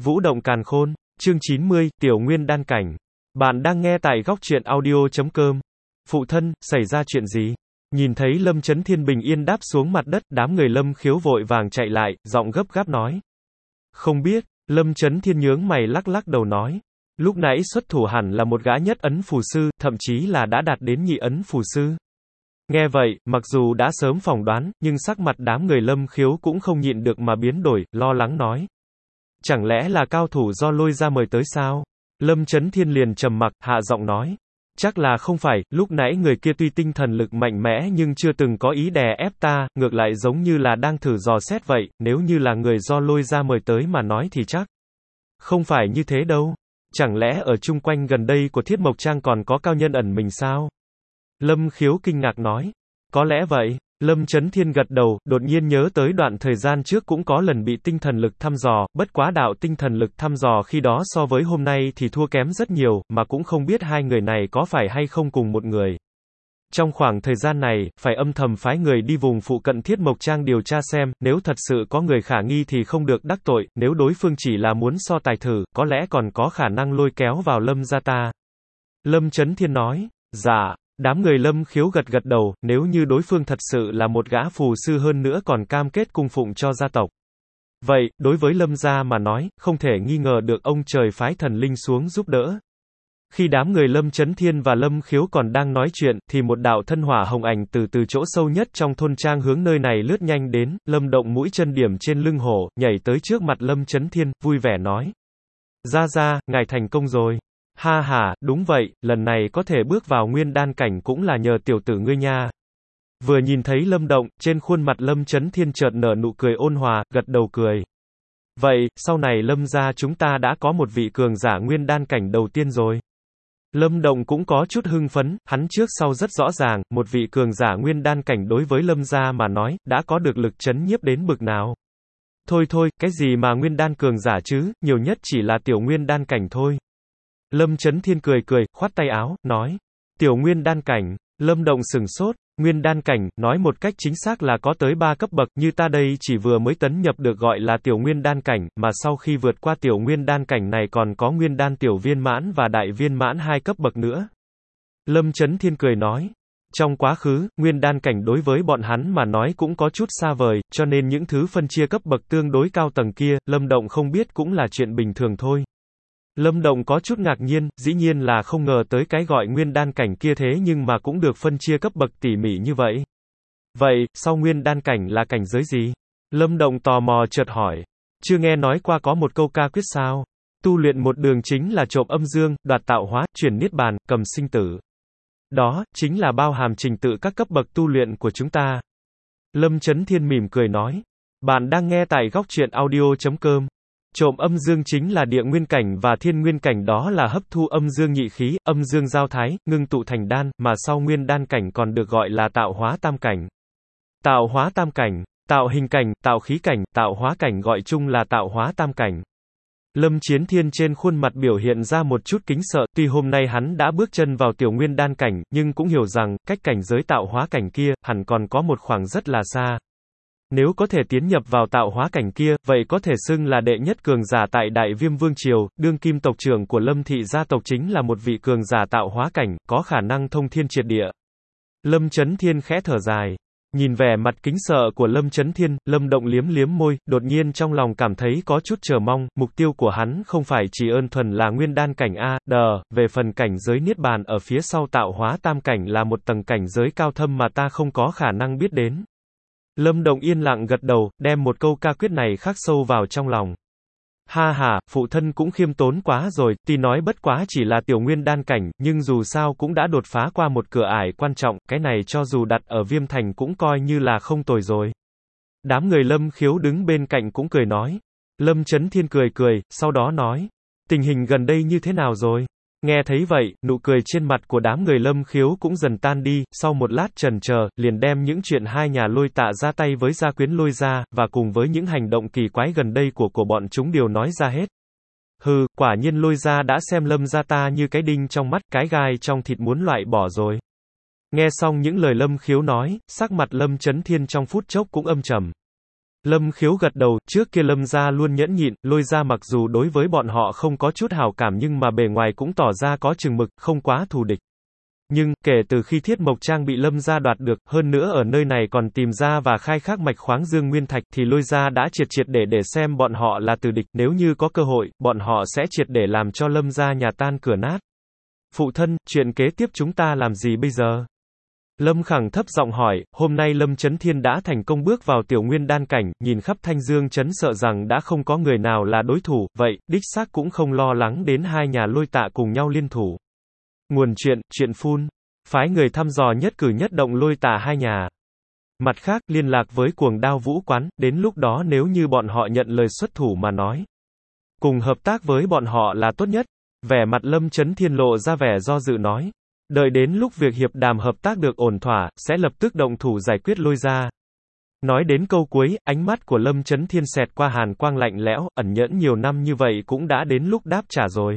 Vũ động càn khôn, chương 90, Tiểu Nguyên đan cảnh. Bạn đang nghe tại góc truyện audio.com. Phụ thân, xảy ra chuyện gì? Nhìn thấy Lâm Chấn Thiên bình yên đáp xuống mặt đất, đám người Lâm Khiếu vội vàng chạy lại, giọng gấp gáp nói. Không biết, Lâm Chấn Thiên nhướng mày lắc lắc đầu nói. Lúc nãy xuất thủ hẳn là một gã nhất ấn phù sư, thậm chí là đã đạt đến nhị ấn phù sư. Nghe vậy, mặc dù đã sớm phỏng đoán, nhưng sắc mặt đám người Lâm Khiếu cũng không nhịn được mà biến đổi, lo lắng nói. Chẳng lẽ là cao thủ do Lôi gia mời tới sao? Lâm Chấn Thiên liền trầm mặc, hạ giọng nói. Chắc là không phải, lúc nãy người kia tuy tinh thần lực mạnh mẽ nhưng chưa từng có ý đè ép ta, ngược lại giống như là đang thử dò xét vậy, nếu như là người do Lôi gia mời tới mà nói thì chắc. Không phải như thế đâu. Chẳng lẽ ở chung quanh gần đây của Thiết Mộc Trang còn có cao nhân ẩn mình sao? Lâm Khiếu kinh ngạc nói. Có lẽ vậy. Lâm Chấn Thiên gật đầu, đột nhiên nhớ tới đoạn thời gian trước cũng có lần bị tinh thần lực thăm dò, bất quá đạo tinh thần lực thăm dò khi đó so với hôm nay thì thua kém rất nhiều, mà cũng không biết hai người này có phải hay không cùng một người. Trong khoảng thời gian này, phải âm thầm phái người đi vùng phụ cận Thiết Mộc Trang điều tra xem, nếu thật sự có người khả nghi thì không được đắc tội, nếu đối phương chỉ là muốn so tài thử, có lẽ còn có khả năng lôi kéo vào Lâm gia ta. Lâm Chấn Thiên nói, dạ. Đám người Lâm Khiếu gật gật đầu, nếu như đối phương thật sự là một gã phù sư hơn nữa còn cam kết cung phụng cho gia tộc. Vậy, đối với Lâm gia mà nói, không thể nghi ngờ được ông trời phái thần linh xuống giúp đỡ. Khi đám người Lâm Chấn Thiên và Lâm Khiếu còn đang nói chuyện, thì một đạo thân hỏa hồng ảnh từ chỗ sâu nhất trong thôn trang hướng nơi này lướt nhanh đến, Lâm Động mũi chân điểm trên lưng hổ, nhảy tới trước mặt Lâm Chấn Thiên, vui vẻ nói. Gia, ngài thành công rồi. Ha ha, đúng vậy, lần này có thể bước vào nguyên đan cảnh cũng là nhờ tiểu tử ngươi nha. Vừa nhìn thấy Lâm Động, trên khuôn mặt Lâm Chấn Thiên chợt nở nụ cười ôn hòa, gật đầu cười. Vậy, sau này Lâm gia chúng ta đã có một vị cường giả nguyên đan cảnh đầu tiên rồi. Lâm Động cũng có chút hưng phấn, hắn trước sau rất rõ ràng, một vị cường giả nguyên đan cảnh đối với Lâm gia mà nói, đã có được lực chấn nhiếp đến bực nào. Thôi, cái gì mà nguyên đan cường giả chứ, nhiều nhất chỉ là tiểu nguyên đan cảnh thôi. Lâm Chấn Thiên cười, khoát tay áo, nói. Tiểu nguyên đan cảnh. Lâm Động sửng sốt. Nguyên đan cảnh, nói một cách chính xác là có tới 3 cấp bậc, như ta đây chỉ vừa mới tấn nhập được gọi là tiểu nguyên đan cảnh, mà sau khi vượt qua tiểu nguyên đan cảnh này còn có nguyên đan tiểu viên mãn và đại viên mãn 2 cấp bậc nữa. Lâm Chấn Thiên cười nói. Trong quá khứ, nguyên đan cảnh đối với bọn hắn mà nói cũng có chút xa vời, cho nên những thứ phân chia cấp bậc tương đối cao tầng kia, Lâm Động không biết cũng là chuyện bình thường thôi. Lâm Động có chút ngạc nhiên, dĩ nhiên là không ngờ tới cái gọi nguyên đan cảnh kia thế nhưng mà cũng được phân chia cấp bậc tỉ mỉ như vậy. Vậy, sau nguyên đan cảnh là cảnh giới gì? Lâm Động tò mò chợt hỏi. Chưa nghe nói qua có một câu ca quyết sao? Tu luyện một đường chính là trộm âm dương, đoạt tạo hóa, chuyển niết bàn, cầm sinh tử. Đó, chính là bao hàm trình tự các cấp bậc tu luyện của chúng ta. Lâm Chấn Thiên mỉm cười nói. Bạn đang nghe tại góc truyện audio.com. Trộm âm dương chính là địa nguyên cảnh và thiên nguyên cảnh, đó là hấp thu âm dương nhị khí, âm dương giao thái, ngưng tụ thành đan, mà sau nguyên đan cảnh còn được gọi là tạo hóa tam cảnh. Tạo hóa tam cảnh, tạo hình cảnh, tạo khí cảnh, tạo hóa cảnh gọi chung là tạo hóa tam cảnh. Lâm Chiến Thiên trên khuôn mặt biểu hiện ra một chút kính sợ, tuy hôm nay hắn đã bước chân vào tiểu nguyên đan cảnh, nhưng cũng hiểu rằng, cách cảnh giới tạo hóa cảnh kia, hẳn còn có một khoảng rất là xa. Nếu có thể tiến nhập vào tạo hóa cảnh kia, vậy có thể xưng là đệ nhất cường giả tại Đại Viêm Vương Triều, đương kim tộc trưởng của Lâm thị gia tộc chính là một vị cường giả tạo hóa cảnh, có khả năng thông thiên triệt địa. Lâm Chấn Thiên khẽ thở dài. Nhìn vẻ mặt kính sợ của Lâm Chấn Thiên, Lâm Động liếm môi, đột nhiên trong lòng cảm thấy có chút chờ mong, mục tiêu của hắn không phải chỉ ơn thuần là nguyên đan cảnh về phần cảnh giới niết bàn ở phía sau tạo hóa tam cảnh là một tầng cảnh giới cao thâm mà ta không có khả năng biết đến. Lâm Động yên lặng gật đầu, đem một câu ca quyết này khắc sâu vào trong lòng. Ha ha, phụ thân cũng khiêm tốn quá rồi, tuy nói bất quá chỉ là tiểu nguyên đan cảnh, nhưng dù sao cũng đã đột phá qua một cửa ải quan trọng, cái này cho dù đặt ở Viêm Thành cũng coi như là không tồi rồi. Đám người Lâm Khiếu đứng bên cạnh cũng cười nói. Lâm Chấn Thiên cười, sau đó nói. Tình hình gần đây như thế nào rồi? Nghe thấy vậy, nụ cười trên mặt của đám người Lâm Khiếu cũng dần tan đi, sau một lát chần chờ, liền đem những chuyện hai nhà Lôi Tạ ra tay với gia quyến Lôi gia, và cùng với những hành động kỳ quái gần đây của bọn chúng đều nói ra hết. Hừ, quả nhiên Lôi gia đã xem Lâm gia ta như cái đinh trong mắt, cái gai trong thịt muốn loại bỏ rồi. Nghe xong những lời Lâm Khiếu nói, sắc mặt Lâm Chấn Thiên trong phút chốc cũng âm trầm. Lâm Khiếu gật đầu, trước kia Lâm gia luôn nhẫn nhịn, Lôi gia mặc dù đối với bọn họ không có chút hảo cảm nhưng mà bề ngoài cũng tỏ ra có chừng mực, không quá thù địch. Nhưng, kể từ khi Thiết Mộc Trang bị Lâm gia đoạt được, hơn nữa ở nơi này còn tìm ra và khai thác mạch khoáng dương nguyên thạch thì Lôi gia đã triệt triệt để xem bọn họ là tử địch, nếu như có cơ hội, bọn họ sẽ triệt để làm cho Lâm gia nhà tan cửa nát. Phụ thân, chuyện kế tiếp chúng ta làm gì bây giờ? Lâm Khẳng thấp giọng hỏi, hôm nay Lâm Chấn Thiên đã thành công bước vào tiểu nguyên đan cảnh, nhìn khắp Thanh Dương Trấn sợ rằng đã không có người nào là đối thủ, vậy, đích xác cũng không lo lắng đến hai nhà Lôi Tạ cùng nhau liên thủ. Nguồn chuyện phun, phái người thăm dò nhất cử nhất động Lôi Tạ hai nhà. Mặt khác, liên lạc với Cuồng Đao Vũ Quán, đến lúc đó nếu như bọn họ nhận lời xuất thủ mà nói, cùng hợp tác với bọn họ là tốt nhất. Vẻ mặt Lâm Chấn Thiên lộ ra vẻ do dự nói. Đợi đến lúc việc hiệp đàm hợp tác được ổn thỏa, sẽ lập tức động thủ giải quyết Lôi gia. Nói đến câu cuối, ánh mắt của Lâm Chấn Thiên xẹt qua hàn quang lạnh lẽo, ẩn nhẫn nhiều năm như vậy cũng đã đến lúc đáp trả rồi.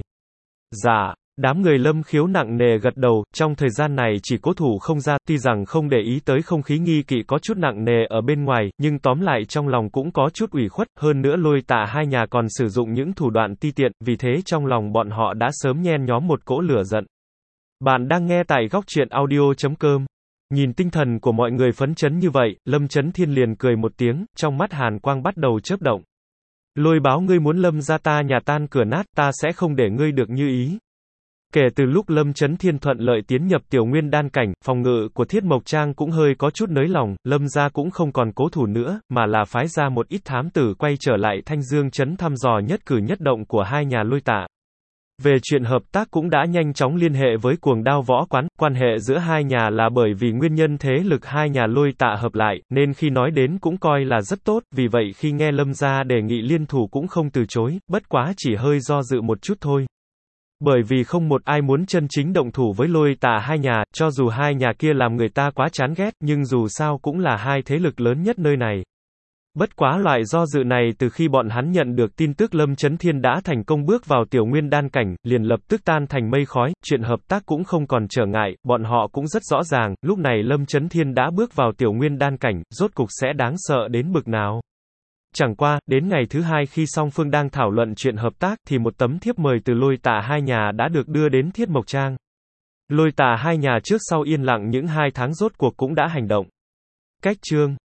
Dạ, đám người Lâm Khiếu nặng nề gật đầu, trong thời gian này chỉ cố thủ không ra, tuy rằng không để ý tới không khí nghi kỵ có chút nặng nề ở bên ngoài, nhưng tóm lại trong lòng cũng có chút ủy khuất, hơn nữa Lôi Tạ hai nhà còn sử dụng những thủ đoạn ti tiện, vì thế trong lòng bọn họ đã sớm nhen nhóm một cỗ lửa giận. Bạn đang nghe tại góc truyện audio.com. Nhìn tinh thần của mọi người phấn chấn như vậy, Lâm Chấn Thiên liền cười một tiếng, trong mắt hàn quang bắt đầu chớp động. Lôi báo ngươi muốn Lâm gia ta nhà tan cửa nát, ta sẽ không để ngươi được như ý. Kể từ lúc Lâm Chấn Thiên thuận lợi tiến nhập tiểu nguyên đan cảnh, phòng ngự của Thiết Mộc Trang cũng hơi có chút nới lòng, Lâm gia cũng không còn cố thủ nữa, mà là phái ra một ít thám tử quay trở lại Thanh Dương Trấn thăm dò nhất cử nhất động của hai nhà Lôi Tạ. Về chuyện hợp tác cũng đã nhanh chóng liên hệ với Cuồng Đao Võ Quán, quan hệ giữa hai nhà là bởi vì nguyên nhân thế lực hai nhà Lôi Tạ hợp lại, nên khi nói đến cũng coi là rất tốt, vì vậy khi nghe Lâm gia đề nghị liên thủ cũng không từ chối, bất quá chỉ hơi do dự một chút thôi. Bởi vì không một ai muốn chân chính động thủ với Lôi Tạ hai nhà, cho dù hai nhà kia làm người ta quá chán ghét, nhưng dù sao cũng là hai thế lực lớn nhất nơi này. Bất quá loại do dự này từ khi bọn hắn nhận được tin tức Lâm Chấn Thiên đã thành công bước vào tiểu nguyên đan cảnh, liền lập tức tan thành mây khói, chuyện hợp tác cũng không còn trở ngại, bọn họ cũng rất rõ ràng, lúc này Lâm Chấn Thiên đã bước vào tiểu nguyên đan cảnh, rốt cục sẽ đáng sợ đến bực nào. Chẳng qua, đến ngày thứ hai khi song phương đang thảo luận chuyện hợp tác thì một tấm thiếp mời từ Lôi Tạ hai nhà đã được đưa đến Thiết Mộc Trang. Lôi Tạ hai nhà trước sau yên lặng những 2 tháng rốt cuộc cũng đã hành động. Cách chương